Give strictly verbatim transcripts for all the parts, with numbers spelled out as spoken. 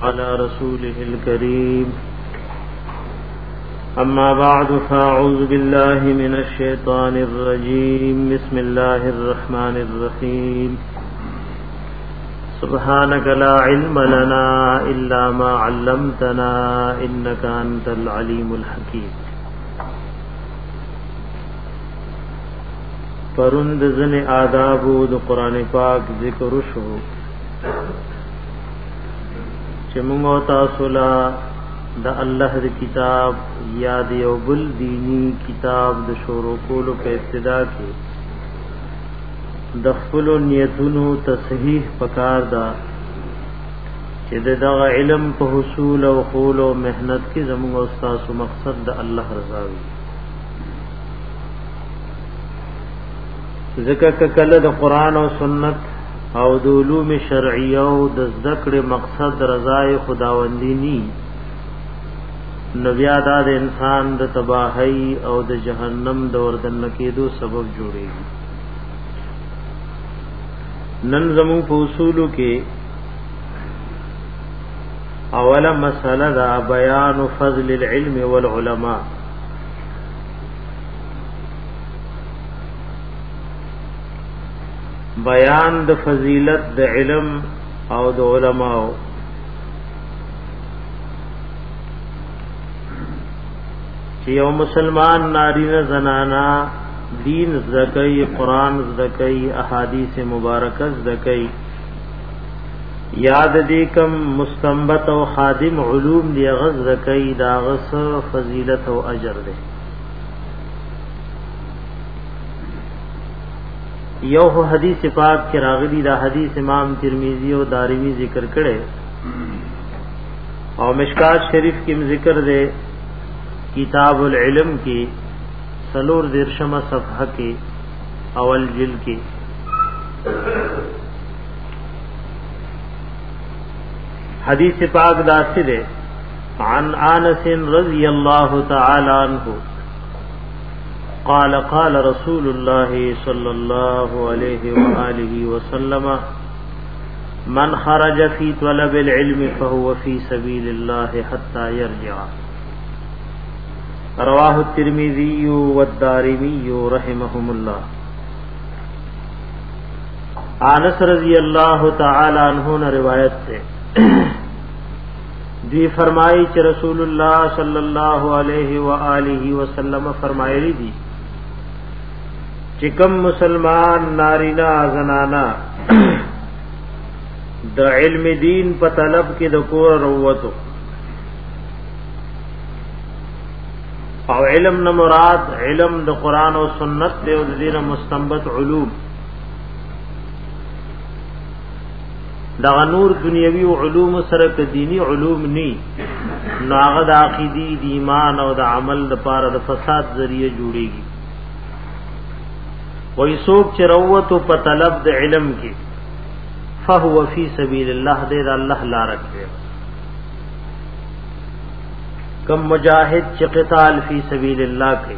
على رسوله الكريم أما بعد فأعوذ بالله من الشيطان الرجيم بسم الله الرحمن الرحيم سبحانك لا علم لنا إلا ما علمتنا إنك أنت العليم الحكيم پرند زن آداب د قرآن پاک ذکر شو چې موږ تاسو لا د الله د کتاب یاد یو بل دینی کتاب د شروع کولو په ابتدا کې د خپل نیتونو تصحیح پکار دا چې دغه علم په حصول او قول او مهنت کې زموږ استاد مقصد د الله رضا وي ذکر کله د قران او سنت او د علوم شرعیه او د ذکر مقصد رضای خداوندی ني نبي ادا د انسان د تباہی او د جهنم د وردن کېدو سبب جوړيږي نن زمو په اصولو کې اوله مسله دا بیان فضل العلم والعلماء بیان د فضیلت د علم او د علماء چې یو مسلمان نارینه زنانا دین زکای قرآن زکای احادیث مبارکه زکای یاد دې کم مستنبط او خادم علوم دی غز زکای دا غس فضیلت او اجر دی یو حدیث پاک کې راغلی دا حدیث امام ترمذی او دارمی ذکر کړي او مشکات شریف کې ذکر دی کتاب العلم کی سلور درشمہ صفحہ کی اول جلد کی حدیث پاک داسد ہے عن انس رضی اللہ تعالی عنہ قال قال رسول الله صلی اللہ علیہ وآلہ وسلم من خرج في طلب العلم فهو في سبيل الله حتى يرجع رواه الترمذی والدارمی رحمهم الله انس رضی اللہ تعالی عنہ نے روایت سے دی فرمائی کہ رسول اللہ صلی اللہ علیہ وآلہ وسلم فرمائے دی چکم مسلمان نارینا زنانا د علم دین په طلب کې د کور وروتو او علم نہ مراد علم د قرآن و سنت دے او دین مستنبط علوم دا نور دنیوی علوم سره ک دینی علوم نی ناغد عقیدی دی ایمان او د عمل د پاره د فساد ذریعہ جوړیږي وای سوک چروتو په طلب د علم کې فهو فی سبیل الله دې د الله لار کې کم مجاہد چ قتال فی سبیل اللہ کے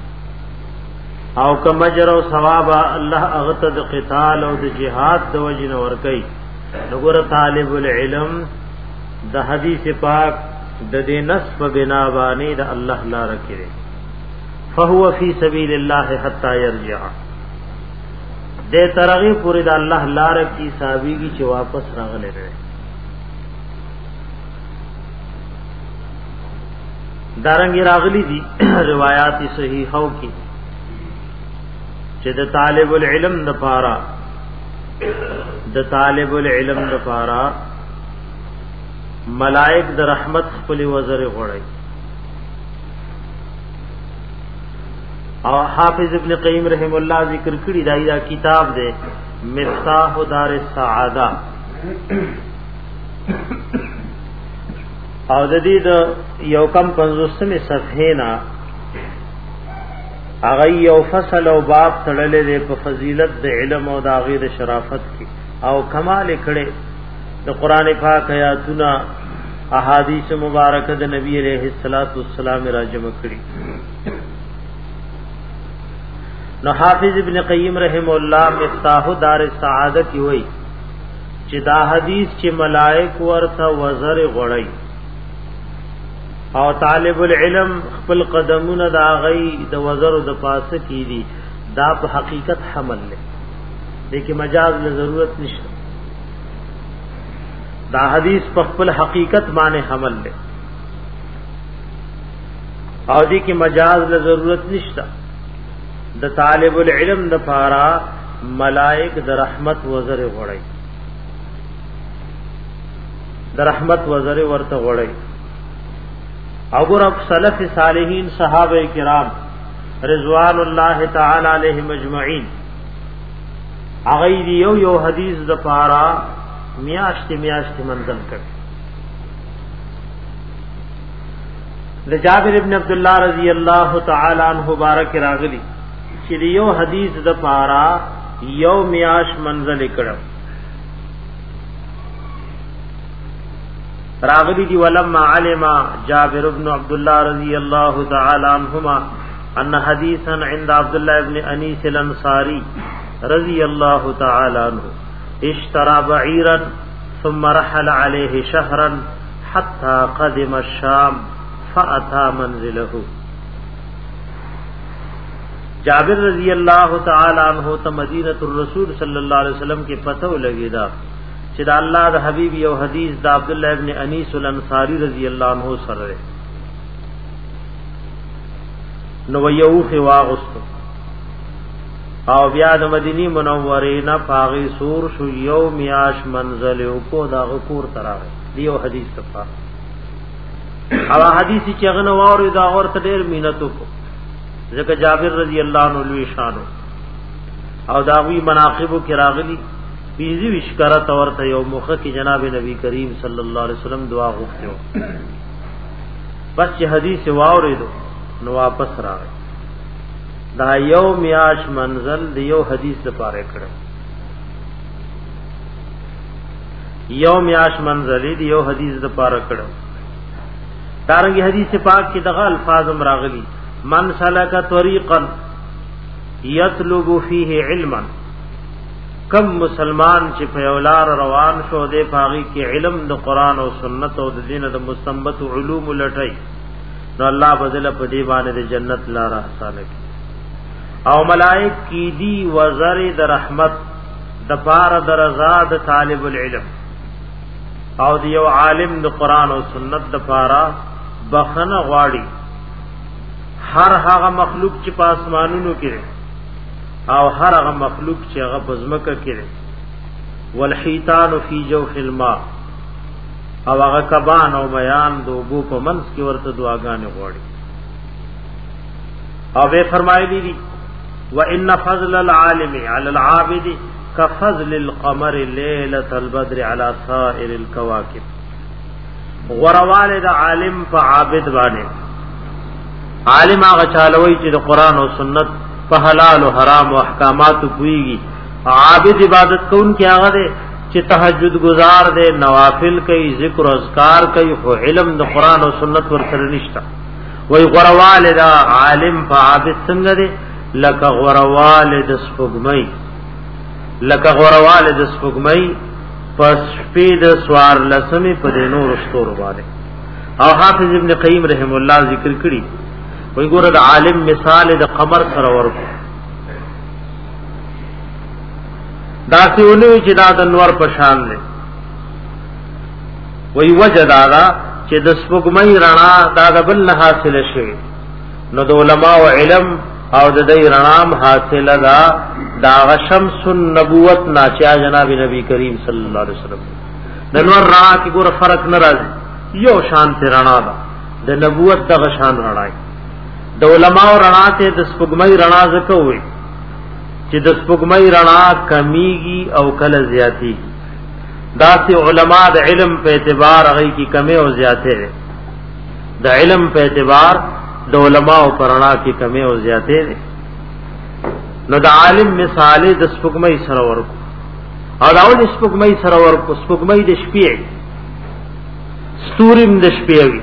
او کم اجر او ثواب اللہ اغتد قتال او د جہاد د وجن ور کئی نګور طالب العلم د حدیث پاک د دې نصب بنا باندې د الله لار کې فهو فی سبیل اللہ حتی یرجع دې ترغی پوری د الله لار کی صحابی کی واپس راغله رہے دارنګ راغلی دي روایت صحیحو کې چې د طالب العلم د پارا د طالب العلم د پارا ملائک د رحمت خپل وزر غړي او حافظ ابن قیم رحم الله ذکر کړی دا, دا کتاب دی مفتاح دار السعاده او د دې د یو کم پنځوسمه صفحه نا هغه یو فصل او باب تړلې ده په فضیلت د علم او د غیر شرافت کې او کمال کړي د قران پاک آیاتونه احادیث مبارکه د نبی علیہ الصلوۃ والسلام راجم کړي نو حافظ ابن قیم رحم الله مفتاح دار السعاده کی وای چې دا حدیث چې ملائک ورته وزر غړی او طالب العلم خپل قدمونه دا غي د وزر د پاسه کیدی دا په حقیقت حمل لے لیکن مجاز له ضرورت نشته دا حدیث په خپل حقیقت باندې حمل لے او دې کې مجاز له ضرورت نشته د طالب العلم د پارا ملائک د رحمت وزر غړی د رحمت وزر ورته غړی او ګور سلف صالحین صحابه کرام رضوان الله تعالی علیهم اجمعین هغه یو یو حدیث د پارا میاشت میاشت منزل کړ د جابر ابن عبد الله رضی الله تعالی عنہ مبارک راغلی چې یو حدیث د پارا یو میاش منزل کړ راغلی دی ولما علم جابر ابن عبد الله رضی الله تعالی عنہما ان حدیثا عند عبد الله ابن انیس الانصاری رضی الله تعالی عنہ اشترى بعيرا ثم رحل عليه شهرا حتى قدم الشام فاتى منزله جابر رضی اللہ تعالی عنہ ته مدینہ الرسول صلی اللہ علیہ وسلم کې پتو لګی دا چې دا الله د حبیب یو حدیث دا عبد الله ابن انیس الانصاری رضی اللہ عنہ سره نو یو خواغست او بیا د مدینی منورې نه پاغي سور شو یو میاش منزل کو دا غکور تراغه دیو حدیث صفه او حدیث چې غنه واره دا ورته ډیر مينتو کو ځکه جابر رضی الله عنه لوی شانو او داوی مناقب کې راغلي بیزی وشکرت ورته یو مخه کې جناب نبی کریم صلی الله علیه وسلم دعا غوښتو بس چې حدیث واوریدو نو واپس راغی دا یو میاش منزل دی یو حدیث لپاره کړو یو میاش منزل دی یو حدیث لپاره کړو دارنګه حدیث پاک کې دغه الفاظ راغلي من سلک طریقا یطلب فیه علما کم مسلمان چې په اولار روان شو دی پاغي کې علم د قران او سنت او د دین د مستنبط علوم لټای نو الله بدل په دی باندې د جنت لار آسانه کی او ملائک کی دی وزر د رحمت د پار د رضا د طالب العلم او د یو عالم د قران او سنت د پارا بخنه غواړي هر هغه مخلوق چې په اسمانونو کې او هر هغه مخلوق چې هغه په ځمکه کې والحیتان فی جوف الماء او هغه کبان او بیان د وبو په منځ کې ورته دعاګانې غواړي او به فرمایلی دي وان فضل العالم على العابد كفضل القمر ليله البدر على سائر الكواكب غروال د عالم په عابد باندې عالم هغه چالوي چې د قران او سنت په حلال او حرام او احکامات کويږي عابد عبادت کون کې هغه دي چې تهجد گزار دي نوافل کوي ذکر او اذکار کوي خو علم د قران او سنت ورسره نشته وای غروال د عالم په عابد څنګه دي لکه غروال د سپوږمۍ لکه غروال د سپوږمۍ پس پید سوار لسمه په نور ستور باندې او حافظ ابن قیم رحم الله ذکر کړي وای ګوره د عالم مثال د قمر سره ورکو دا سیونی چې دا د نور په شان دی وای وجدادا چې د سپوږمۍ رڼا دا د بل نه حاصل شي نو د علماء او علم او د دې رڼام حاصله دا دا شمس النبوت ناچا جناب نبی کریم صلی الله علیه وسلم د نور رڼا کې ګوره فرق ناراضي یو شان ته رڼا ده د نبوت د شان رڼا د علماء رڼا ته د سپوږمۍ رڼا زکه وي چې د سپوږمۍ رڼا کمیږي او کله زیاتیږي دا سي علماء د علم په اعتبار هغه کی کمی او زیاته ده د علم په اعتبار د علماء په رڼا کی کمی او زیاته ده نو د عالم مثال د سپوږمۍ سره ورکو او دا ول سپوږمۍ سره ورکو سپوږمۍ د شپې ستوریم د شپې وي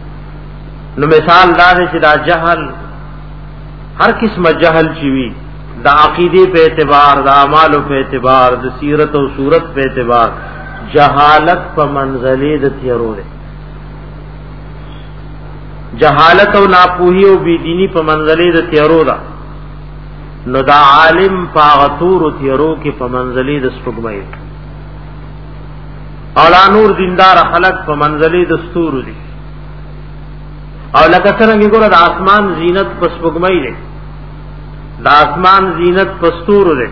نو مثال دا دی چې دا جهل هر قسمه جهل چی وی دا عقیدی په اعتبار، دا اعمال په اعتبار، د سیرت او صورت په اعتبار جهالت په منزله د تیارو ده. جهالت او ناپوهی او بيدینی په منزله د تیارو ده. نو دا عالم پاغتور او تیارو کې په منزله د سپګمۍ او لا نور دیندار خلق په منزله د ستور دي. او لکه څنګه ګوره د اسمان زینت په سپګمۍ ده، د اسمان زینت په ستور ده.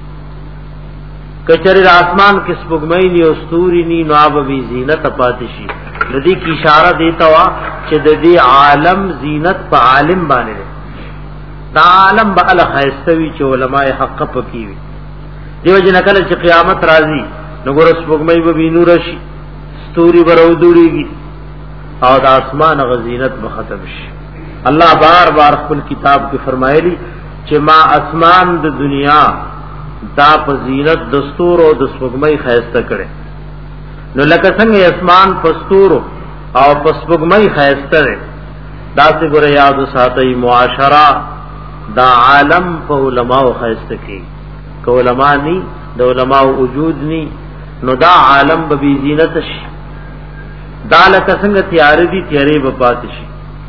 کچری د اسمان کې سپګمۍ ني او ستوري ني نو اب وی زینت پاتې شي. د دې کی اشاره دیتا وا چې د دې عالم زینت په عالم باندې ده. دا عالم به ال خیستوي چې علماء حق پکې وي. دیو جن کله چې قیامت راځي نو ګور سپګمۍ به بینور شي، ستوري به راودړيږي او د اسمان غزینت به ختم شي. الله بار بار خپل کتاب کې فرمایلی چې ما اسمان د دنیا دا په زینت دستور او د سپګمۍ خیسته کړي. نو لکه څنګه اسمان پستور او پسپګمۍ خیسته ده، دا څنګه ګره یاد ساتي معاشره دا عالم په علماء خیسته کی. که علماء ني د علماء وجود ني نو دا عالم به بی زینت شي. دا لکه څنګه تیار دي تیارې به پات شي.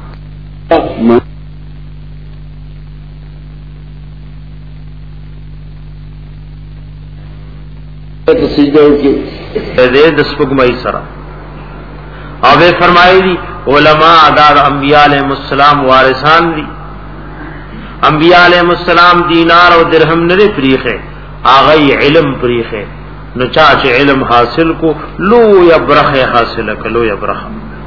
سجدو کې دې د سپګمۍ سره او به فرمایلی علماء دار انبیاء علیهم السلام وارثان دي. انبیاء علیهم السلام دینار او درهم نه پریخه، هغه علم پریخه. نو چا چې علم حاصل کو لو یبرخه حاصل کلو یبرخه.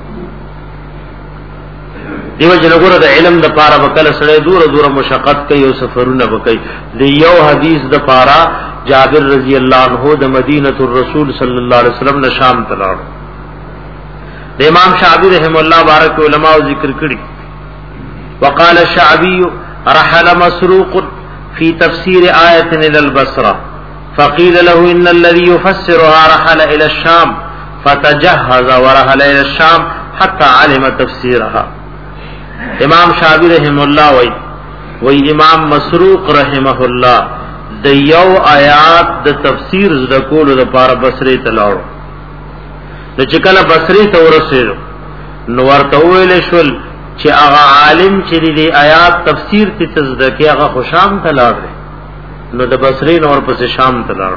دیو جنګور د علم د پاره وکړه سره دور دور مشقت کوي او سفرونه وکړي. دی یو حدیث د پاره جابر رضی اللہ عنہ د مدینہ الرسول صلی اللہ علیہ وسلم نے شام تلاړ. د امام شعبی رحم الله بارک علماء ذکر کړي. وقال الشعبي رحل مسروق في تفسير آية إلى البصرة فقيل له إن الذي يفسرها رحل إلى الشام فتجهز ورحل إلى الشام حتى علم تفسيرها. امام شعبی رحم الله وی وی امام مسروق رحمه الله د یو آیات د تفسیر زده کولو د پاره بصری ته لاړو. د چکله بصری ته ورسېدو نو ورته ویل شول چې هغه عالم چې د آیات تفسیر ته تزده کې هغه خوشام ته لاړ. نو د بصری نور پس شام ته لاړ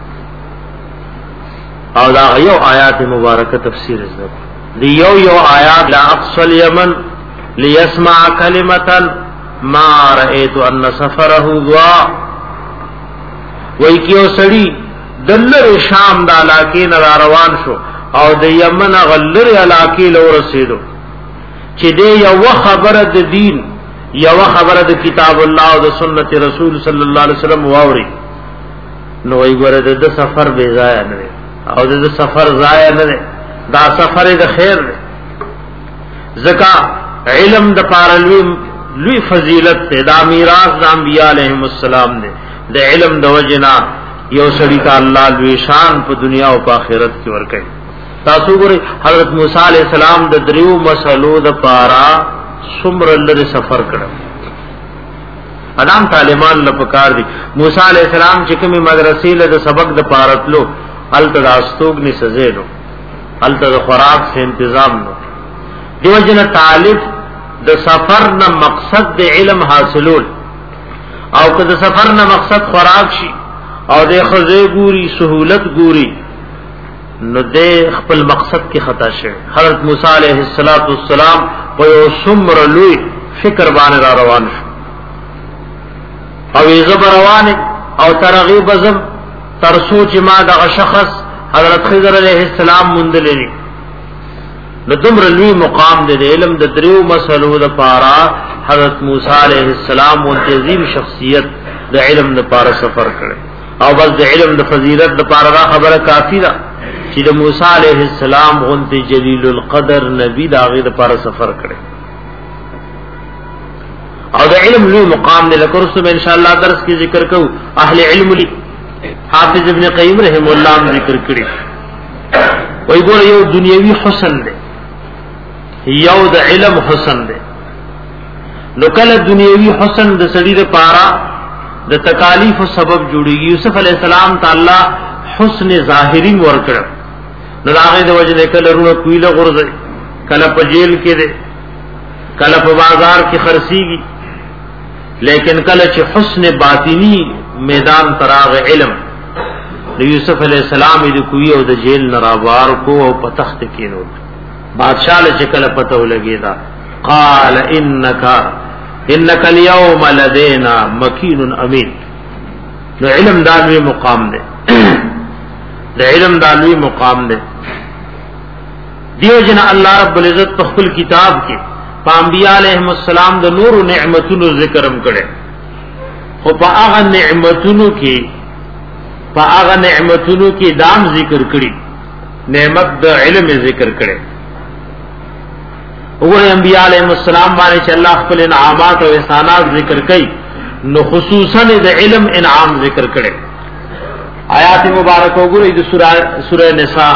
او دا یو آیات مبارکه تفسیر زده دی یو یو آیات لا اقصى اليمن ليسمع كلمه ما رايت ان سفره ضاع. وای کیو سړی دلر شام د علاقې نه روان شو او د یمن غلر علاقې لور رسیدو چې دې یو خبره د دین یو خبره د کتاب الله او د سنت رسول صلی الله علیه وسلم واوري. نو وای ګوره د سفر بے ضایع نه او د سفر ضایع نه دا سفر د خیر دی. زکا علم د پارلوی لوی فضیلت ته دا میراث د انبیاء علیهم السلام دی. د علم د وجنا یو سړی ته الله لوی شان په دنیا او په آخرت کې ورکړي. تاسو ګورئ حضرت موسی علیہ السلام د دریو مسلو د پارا څومره لري سفر کړو. ادم طالبان لپاره دي. موسی علیہ السلام چې کومه مدرسې له سبق د پارتلو الته داستوګ ني سزېلو، الته د خوراک سے تنظیم نو. دیو جن طالب د سفر نه مقصد د علم حاصلول او که د سفر نه مقصد خوراک شي او د خزې ګوري سہولت ګوري نو د خپل مقصد کې خطا شي. حضرت موسی علیہ السلام په یو څومره لوی فکر باندې را روان شو او یې زبر روان او ترغیب زم تر سوچ ما د شخص حضرت خضر علیہ السلام مندلني نو دومره لوی مقام د علم د دریو مسلو د پارا حضرت موسی علیہ السلام او عظیم شخصیت د علم د پارا سفر کړي. او بس د علم د فضیلت د پارا خبره کافی ده چې د موسی علیہ السلام غنت جلیل القدر نبی دا غي د پارا سفر کړي. او د علم لوی مقام د لکرسو ان شاء الله درس کې ذکر کو. اهل علم لی حافظ ابن قیم رحم الله ذکر کړي. وای ګور یو دنیوي حسن ده، یو د علم حسن ده. نو کله دنیوي حسن د سړي د پارا د تکالیف سبب جوړیږي. یوسف علی السلام تعالی حسن ظاهری ورکړ نو هغه د وجه کله رونه کویله غرزه کله په جیل کې ده کله په بازار کې خرسيږي لیکن کله چې حسن باطینی میدان تراغ علم د یوسف علی السلام د کوی او د جیل نراوار کو او په تخت کې نو بادشاہ له کله پته ولګی دا قال انک انک اليوم لدینا مکین امین. نو علم دالوی مقام ده د علم دالوی مقام ده. دیو جن الله رب العزت په خپل کتاب کې په انبیاء علیهم السلام د نور او نعمتونو ذکرم کړي خو په هغه نعمتونو کې په هغه نعمتونو کې دام ذکر کړي نعمت د علم ذکر کړي. وګوره انبیاء علیهم السلام باندې چې الله خپل انعامات او احسانات ذکر کړي نو خصوصا د علم انعام ذکر کړي. آیات مبارکه وګورئ د سوره سوره نساء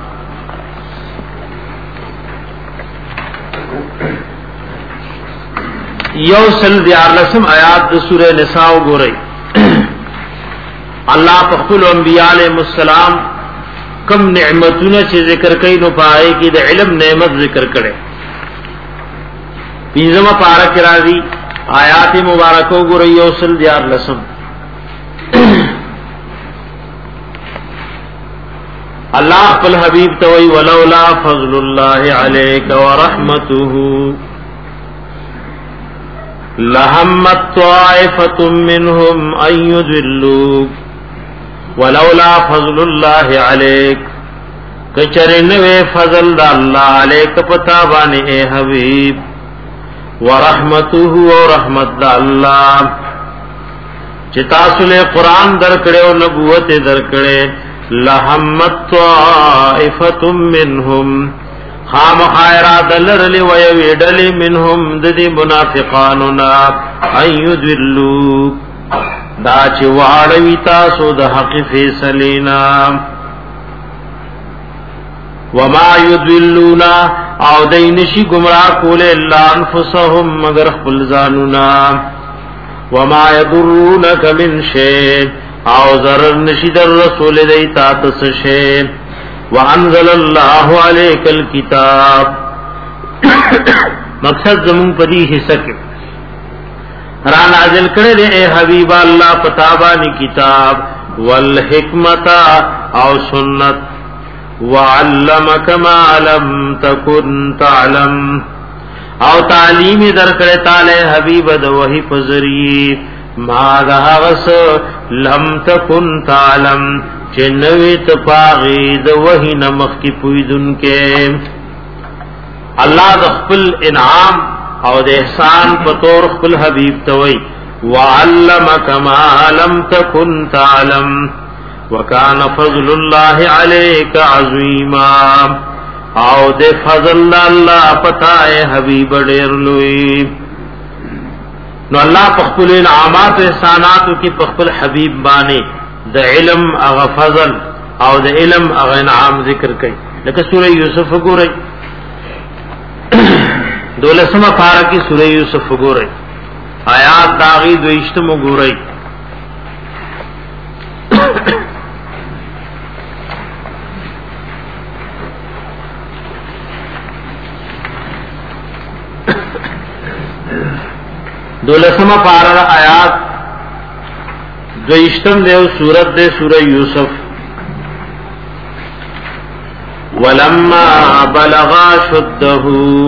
یوسل دیارلسم آیات د سوره نساء وګورئ. الله په خپل انبیاء علیهم السلام کم نعمتونه چې ذکر کړي نو پای کې د علم نعمت ذکر کړي. پینځمه پارا کې راځي آیات مبارکه وګورئ یوسل دیارلسم الله خپل حبیب توي ولولا فضل الله عليك ورحمته لهمت طائفة منهم أن يضلوك ولولا فضل الله عليك کچرنوے فضل دا اللہ علیک پتا بانے اے حبیب ورحمته و رحمت دا اللہ چتاسل قرآن در کڑے و نبوت در کڑے لہمت طائفة منهم خام خائرہ دلرلی ویویڈلی منهم ددی منافقانونا ایدولوک دا چی وعڑوی تاسو دا حق فیصلینا وما یدولونا او دینشی گمراہ کولے اللہ انفسهم مگر خپل زانونا وما یضرونک من شیء او ضرر نشی در رسول دیتا تسشے وانزل اللہ علیک الکتاب مقصد زمون پدی حصہ کے را نازل کرے دے اے حبیب اللہ پتابانی کتاب والحکمت او سنت وعلمک ما لم تکن تعلم او تعلیم در کرے تالے حبیب دو وحی پزری ما دہغس لم تکن تعلم چنوی تپاغی دو وحی نمخ کی پویدن کے. اللہ دخپل انعام او د احسان پتور خپل حبیب توي وعلمک ما لم تکن تعلم وکان فضل الله علیک عظیما او د فضل الله پتا ہے حبیب ډیر لوی. نو الله خپل انعامات او احسانات کی خپل حبیب باندې د علم او فضل او د علم او انعام ذکر کړي. لکه سورہ یوسف وګورئ دولسمه پارا کی سورہ یوسف وګورئ آیات داغي دویشتم وګورئ دولسمه پارا آیات دویشتم دیو سورت دے سورہ یوسف ولما بلغا شده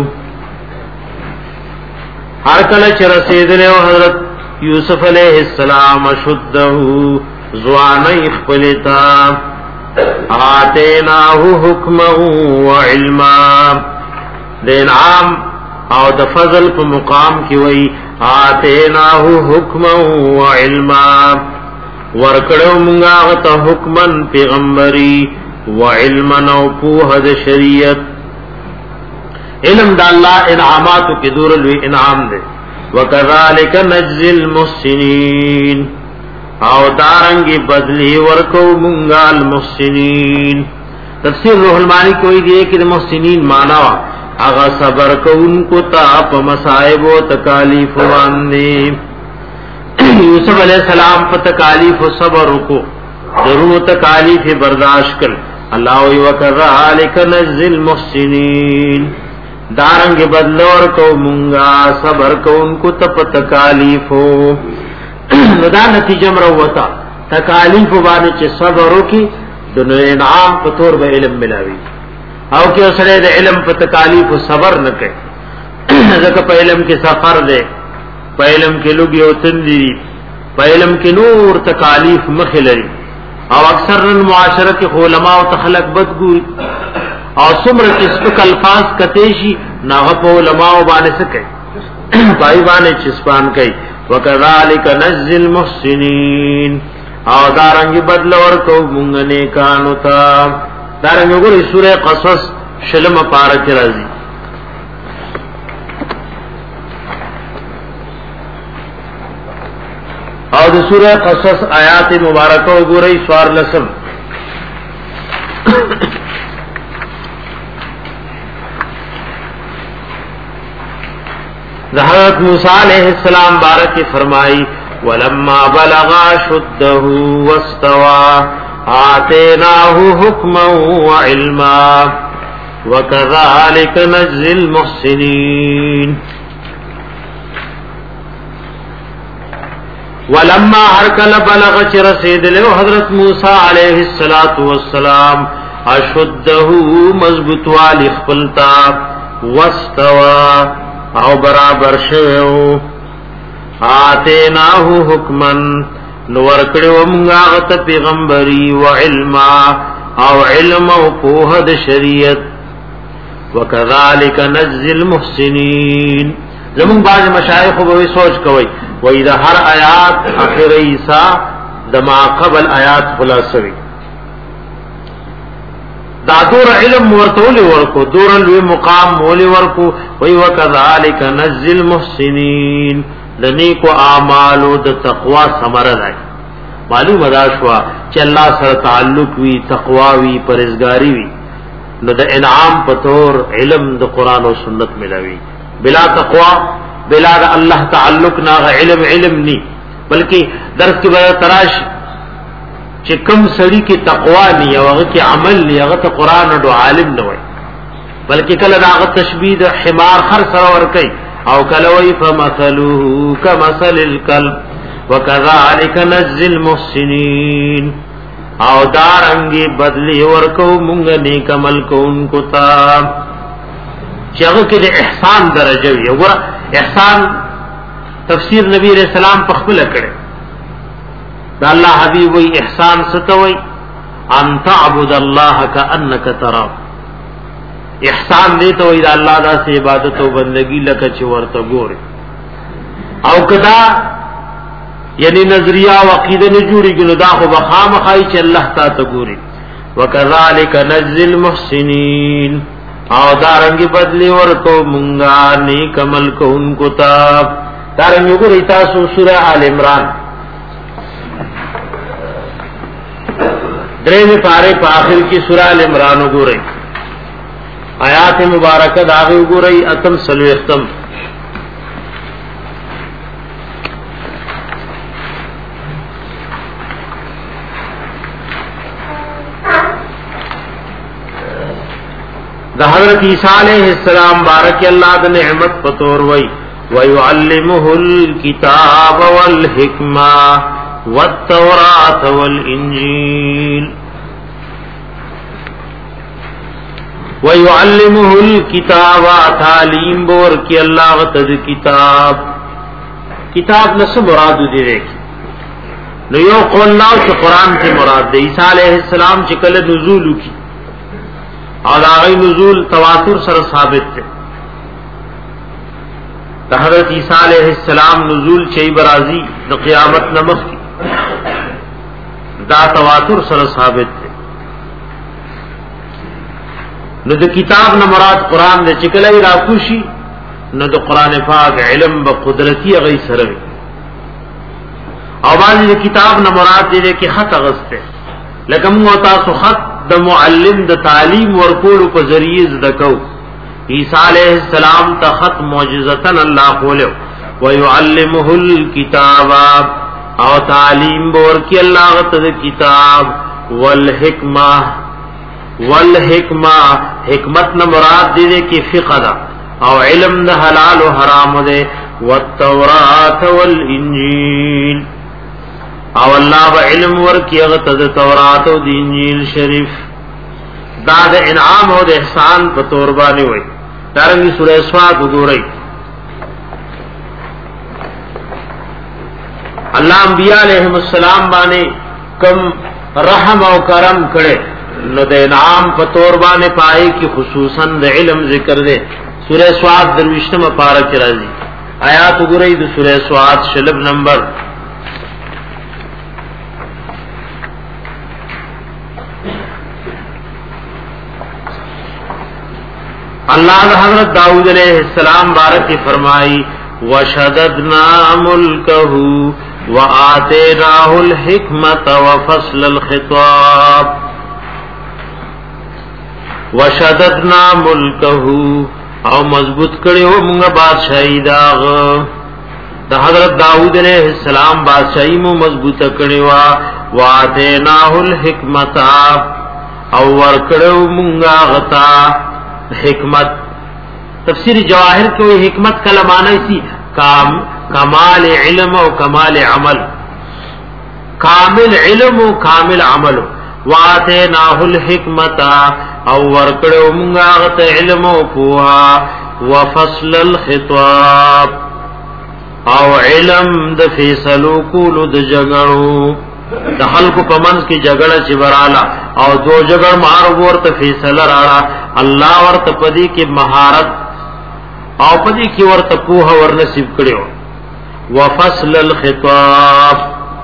ہر کله چې رسیدله حضرت یوسف علیہ السلام شده زوانه خپلتا آتیناه حکما و علما دینام او د فضل په مقام کې وای آتیناه حکما و علما ورکړو مونږه ته حکمن پیغمبري و علما او په د شریعت. علم د الله انعامات کې دور لوی انعام دی. وکذالک نجزی المحسنین او دارنګي بدلی ورکو مونږه المحسنین. تفسیر روح المانی کوئی دی کہ محسنین مانا اغا صبر کو ان کو تا په مصائب او تکالیف باندې یوسف علیہ السلام په تکالیف او صبر کو ضرور تکالیف برداشت کړ الله وی وکذالک نزل محسنین دارنګ بدلور کو مونږه صبر کو انکو تپ تکالیفو ندا نتیجه مروتا تکالیف باندې چې صبر وکي د انعام په تور به علم ملاوي او کې اوسره د علم په تکالیف او صبر نه کوي ځکه په علم کې سفر دی په علم کې لوګي او تندري په علم کې نور تکالیف مخلري او اکثر معاشره کې علماء او تخلق بدګوري او څومره چې سپک الفاظ کته شي ناغه په علماء باندې سکے پای باندې چسپان کوي وکذالک نزل محسنین او دارنګ بدل ورکو مونږ نه کانو تا دارنګ وګورئ سوره قصص شلم پارک راځي او د سوره قصص آیات مبارکه وګورئ سوار لسم حضرت موسی علیہ السلام بارک فرمائی ولما بلغ شده واستوى آتيناه حكما وعلما وكذلك نجزي المحسنين ولما هرکل بلغ رسید له حضرت موسی علیہ الصلات والسلام اشده مضبوط والی خپلتا واستوى او برابر شویو آتیناہو حکمن نور کڑیو منگاغت پیغمبری و علما او علم و پوہد شریعت وکذالک نجزی المحسنین زمان بعض مشایخ بوی سوچ کوئی وی دا ہر آیات اخر عیسیٰ دما قبل آیات خلاصوی دا دور علم ورطولی ورکو دور الوی مقام مولی ورکو وی وکذالک نجزی المحسنین لنیکو آمالو د تقوی ثمره ده معلوم ادا شوا چې الله سره تعلق وی تقوا وی پرهیزګاری وی نو د انعام پتور علم د قران او سنت ملوي بلا تقوا بلا د الله تعلق نا علم علم ني بلکې درس کې به تراش چې کم سړی کې تقوا ني او هغه کې عمل ني هغه ته قران او عالم نه وي بلکې کله دا تشبيه د حمار خر سره ور کوي او کلوی فمثلوه کمثل الکلب وکذالک نجزی المحسنین او دارنگی بدلی ورکو مونږ نیک عمل کوونکو ته چاغه کې د احسان درجه وي وګوره احسان تفسیر نبی رسول الله په خپل کړه دا الله حبیب وی احسان ستوي ان تعبد الله کانک تراه احسان دې ته وی دا الله دا سي عبادت او بندگی لکه چې ورته ګوري او کدا یعنی نظریه او عقیده نه جوړیږي نو دا خو بخامخای چې الله تعالی ګوري وکذالک نجزی المحسنین او دارنګ بدلی ورکو مونږه نیک عمل کوونکو ته دارنګ وګورئ تاسو سوره آل عمران درېمه پاره په آخر کې سوره آل عمران وګورئ آیات مبارکہ داغه وګورئ اتم سلوختم دا حضرت عیسی علیہ السلام بارک اللہ د نعمت پتور وئی ويعلمه الكتاب والحکمہ والتوراۃ والانجیل ويعلمه الكتاب تعلیم بور کی اللہ غتد کتاب کتاب نس مراد دی دیکھ نو یو قول اللہ چې قرآن کی مراد دی عیسی علیہ السلام چې کله نزول کی اور آغی نزول تواتر سر ثابت تے حضرت عیسی علیہ السلام نزول چئی برازی دا قیامت نمخ کی دا تواتر سر ثابت تے نو دا کتاب نمراد قرآن دے چکلائی راکوشی نو دا قرآن پاک علم با قدرتی اغی سروی او بازی دا کتاب نمراد دے دے کی خط اغستے لکم موتاسو خط د معلم د تعلیم ورکول په ذریعہ زدکو عیسی علیہ السلام ته خط معجزتن الله خولو ويعلمه الكتاب او تعلیم بور کی اللہ غتد کتاب والحکمہ والحکمہ حکمت نہ مراد دے کی فقہ دا او علم دا حلال و حرام دے والتورات والانجیل او اللہ با علم ور کی غتد تورات و دی انجیل شریف دا دا انعام و دا احسان پتور بانی ہوئی دارنگی سورہ سواد دو رئی اللہ انبیاء علیہ السلام بانے کم رحم و کرم کرے نو دے انعام پتور بانے پائے کی خصوصاً دے علم ذکر دے سورہ سواد دروشتم پارک رازی آیات گرئی دو سورہ سواد شلب نمبر اللہ حضرت داؤد علیہ السلام بارک فرمائی وشددنا ملکہ وآتیناہ الحکمت وفصل الخطاب وشددنا ملکہ او مضبوط کړي و موږ بادشاہی داغ د حضرت داؤد علیہ السلام بادشاہی مو مضبوطه کړي وا واتیناه الحکمت او ور کړو موږ غتا حکمت تفسیر جواہر کې حکمت کله معنی سی کام کمال علم او کمال عمل کامل علم او کامل عمل واتیناه الحکمت او ورکړو موږ غته علم او پوها وفصل الخطاب او علم د فیصلو کولو د جګړو د خلکو په منځ کې جګړه چې وراله او دو جګړ مار ورته فیصله راړه الله ورته پدی کې مهارت او پدی کې ورته پوها ورنصیب کړو وفصل الخطاب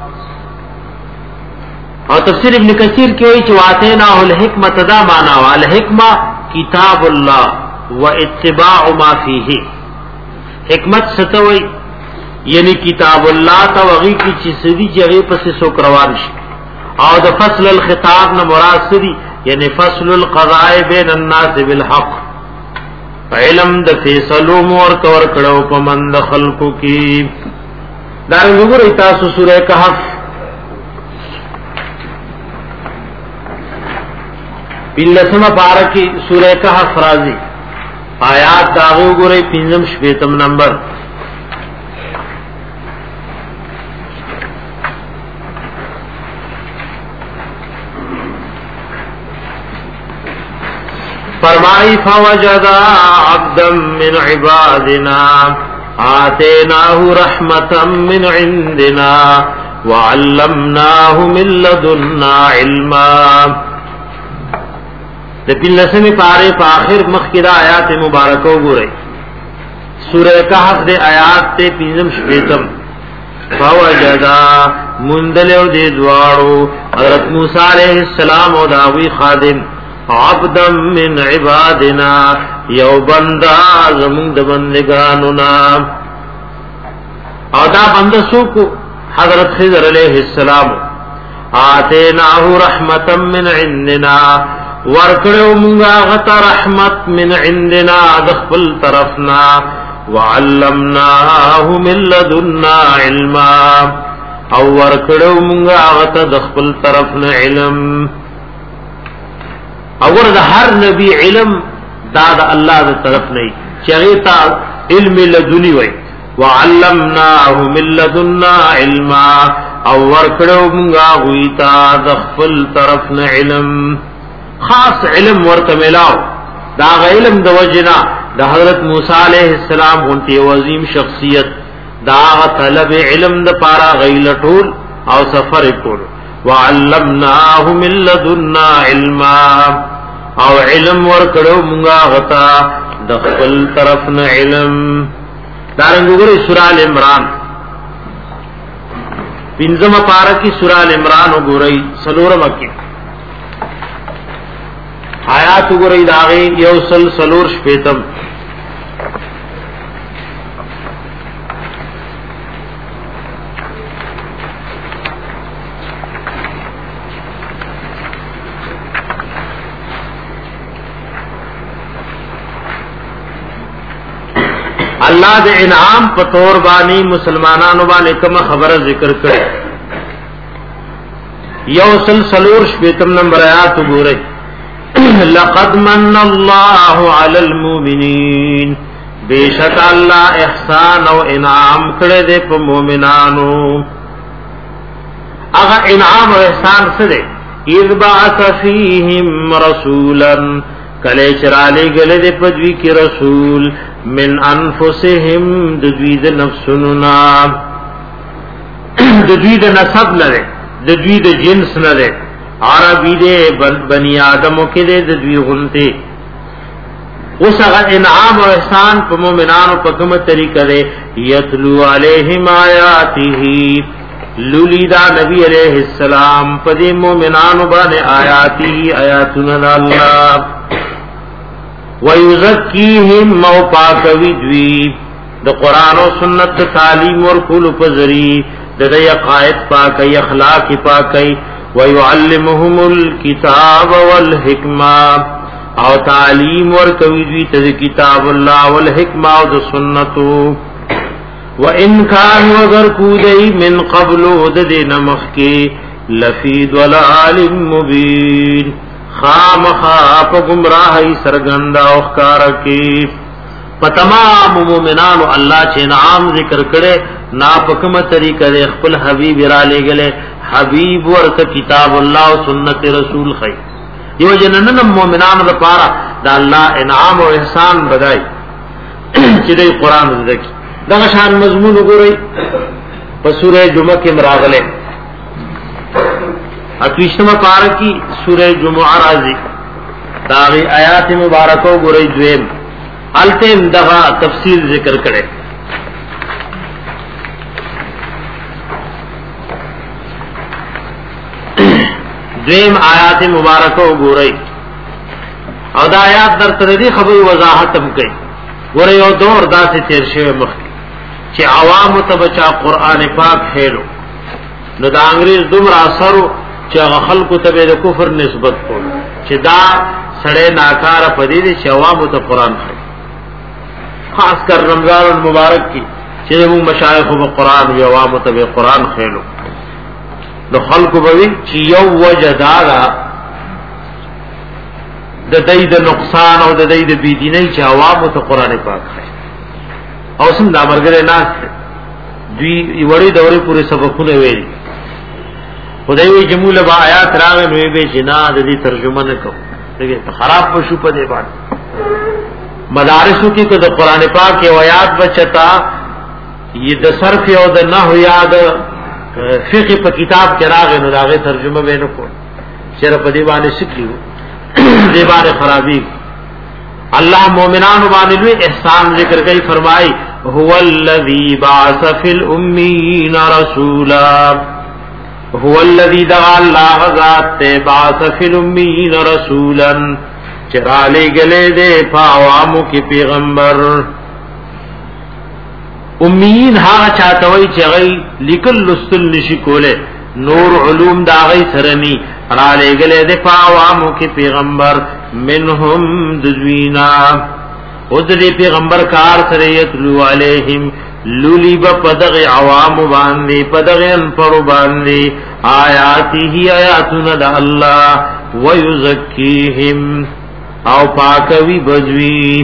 او تفسیر ابن کثیر کې وایي چې واتیناه الحکمت دا معنا وال حکمه کتاب الله واتباع ما فيه حکمت ستوي یعنی کتاب الله تا وغي کی چې سدي جری پسې سو کروان شي او د فصل الخطاب نه مراد سدي یعنی فصل القضاء بین الناس بالحق علم د فیصلو مور کور کړو په مند خلقو کې دا وګورئ تاسو سورہ کهف بلسمه پارکی سورہ کہف رازی آیات داغو گورے پینزم شپیتم نمبر فرمائی فوجدا عبدا من عبادنا آتیناہ رحمتا من عندنا وعلمناہ من لدنا علما لیکن لسمی پارے پا آخر مخکدہ آیات مبارکو گو رئی سورہ کہف دے آیات تے پینزم شپیتم فوجدا مندلیو دے دوارو حضرت موسیٰ علیہ السلام و داوی خادم عبدا من عبادنا یو بندہ زمون د بندگانونا او دا بندہ سوکو حضرت خضر علیہ السلام آتیناہ رحمتا من عندنا ورکڑو منگا غتا رحمت من عندنا دخل طرفنا وعلمناه من لدنا علما او ورکڑو منگا غتا دخل طرفنا علم اور دا ہر نبی علم دا دا اللہ دا طرف نہیں چغیتا علم لدنی وی وعلمناه من لدنا علما او ورکڑو منگا غیتا دخل طرفنا علم خاص علم ورته ملاو دا علم د وجنا د حضرت موسی علیہ السلام غونتی عظیم شخصیت دا طلب علم د پارا غیلټول او سفر کول وعلمناه من لدنا علما او علم ورکړو مونږه غتا د خپل طرف نه علم دارنګ وګورئ سورہ ال عمران پنځمه پارا کی سورہ ال عمران وګورئ سلورم کې آیات وګورئ داغه یو سل سلور شپیتم اللہ دے انعام پتور بانی مسلمانانو باندې کوم خبره ذکر کړي یو سلسلور شپیتم نمبر آیات گورئی لقد من اللہ علی المؤمنین بیشک اللہ احسان او انعام کړه دې په مؤمنانو اغه انعام او احسان سره اذ بعث فیهم رسولا کله چرالی گله دې په دوی کې رسول من انفسهم د دوی د نفسونو نا د دوی د نسب لره د دوی د جنس لره عربی دې بنی آدمو کې دې د دوی غنته اوس هغه انعام او احسان په مؤمنانو په کومه طریقه ده یتلو علیہم آیاته لولیدا نبی علیہ السلام په دې مؤمنانو باندې آیاته آیاتنا الله ويزکیهم مو پاکوی دوی د قران او سنت تعلیم ور کول په ذری د دې عقاید پاکي اخلاق پاکي ويعلمهم الكتاب والحکمه او تعلیم ور کوي دوی ته کتاب الله والحکمه او د سنتو وان كان وغر کودی من قبل د نمخ کی لفی ضلال مبین خامخا په گمراهی سرګندا او ښکار کی په تمام مؤمنانو الله چې انعام ذکر کړي نا پکمه طریقه د خپل حبیب را لګله حبیب ورته کتاب الله او سنت رسول خی یو جننن مؤمنانو لپاره دا الله انعام او احسان بدای چې د قران ذکر دا شان مضمون وګورئ په سوره جمعه کې مراغله اتوشتمه پارا کی سوره جمعه راځي دا غي آیات مبارکو وګورئ دویم التم دغه تفصیل ذکر کړي دویم آیات مبارکو وګورئ او دا آیات در تدې خبري وضاحت هم کوي ګورئ یو دور داسې تیر شوی مخ چې عوام ته بچا قران پاک هېلو نو دا انګريز دومره اثر چې خلکو ته د کفر نسبت کول چې دا سړی ناکاره پدې دي چې عوام ته قران خي خاص کر رمضان المبارک کی چې موږ مشایخ په قران او عوام ته قران هېلو نو خلکو به چې یو وجدارا د دې د نقصان او د دې د بيدینۍ چې عوام ته قران پاک خي او سم دا مرګره ناس دوی وړي دورې پورې سبقونه ویلي خدای وی جمله با آیات راغې نو به جنا د دې ترجمه نه کوم دغه خراب پشو په دی باندې مدارسو کې که د قران پاک یو آیات بچتا یہ د صرف او د نحو یاد فقه په کتاب کې راغې نو داغه ترجمه وینو کو چیرې په دی باندې سکیو دی باندې خرابي اللہ مومنان باندې لوی احسان ذکر کوي فرمای هو الذی بعث فی الامین رسولا هو الذی دعا الله ذات بعث فی الامین رسولا چرالی گلے دے پاوامو کی پیغمبر امیین ها چاہتوئی چغی لکل لستل نشی کولے نور علوم داغی سرنی را لے گلے دے پاوامو کی پیغمبر منہم دزوینا ادری پیغمبر کار سریت لو علیہم لولی با پدغ عوام باندے پدغ انپر باندے آیاتی ہی آیاتنا دا اللہ ویزکیہم او پاکوی بجوی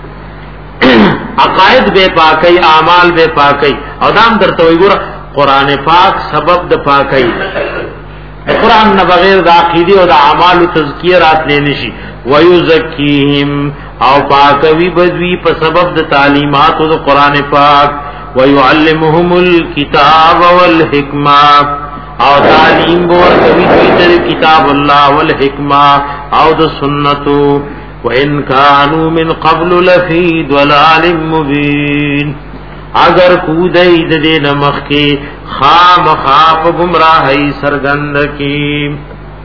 عقائد بے پاکی اعمال بے پاکی او دام در توی گورا قرآن پاک سبب د پاکی قرآن نہ بغیر دا عقیدی او دا اعمال و تذکیر رات لینشی ویزکیہم او پاکوی بدوی په سبب د تعلیمات او د قرآن پاک ویعلمهم الكتاب والحکمه او تعلیم بور کوي د کتاب الله والحکمه او د سنتو وان كانوا من قبل لفي ضلال مبين اگر کودای د دې نمخ کې خام خاف گمراهی سرګند کې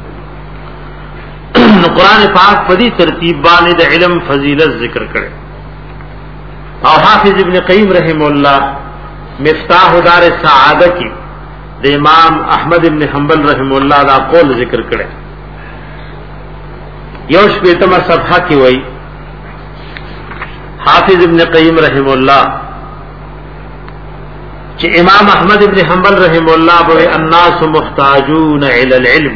نو قران پاک په دې ترتیب باندې د علم فضیلت ذکر کړي او حافظ ابن قیم رحم الله مفتاح دار السعاده کې د امام احمد ابن حنبل رحم الله دا قول ذکر کړي یو شپیتمه صفحه کې وای حافظ ابن قیم رحم الله چې امام احمد ابن حنبل رحم الله به الناس محتاجون الى العلم،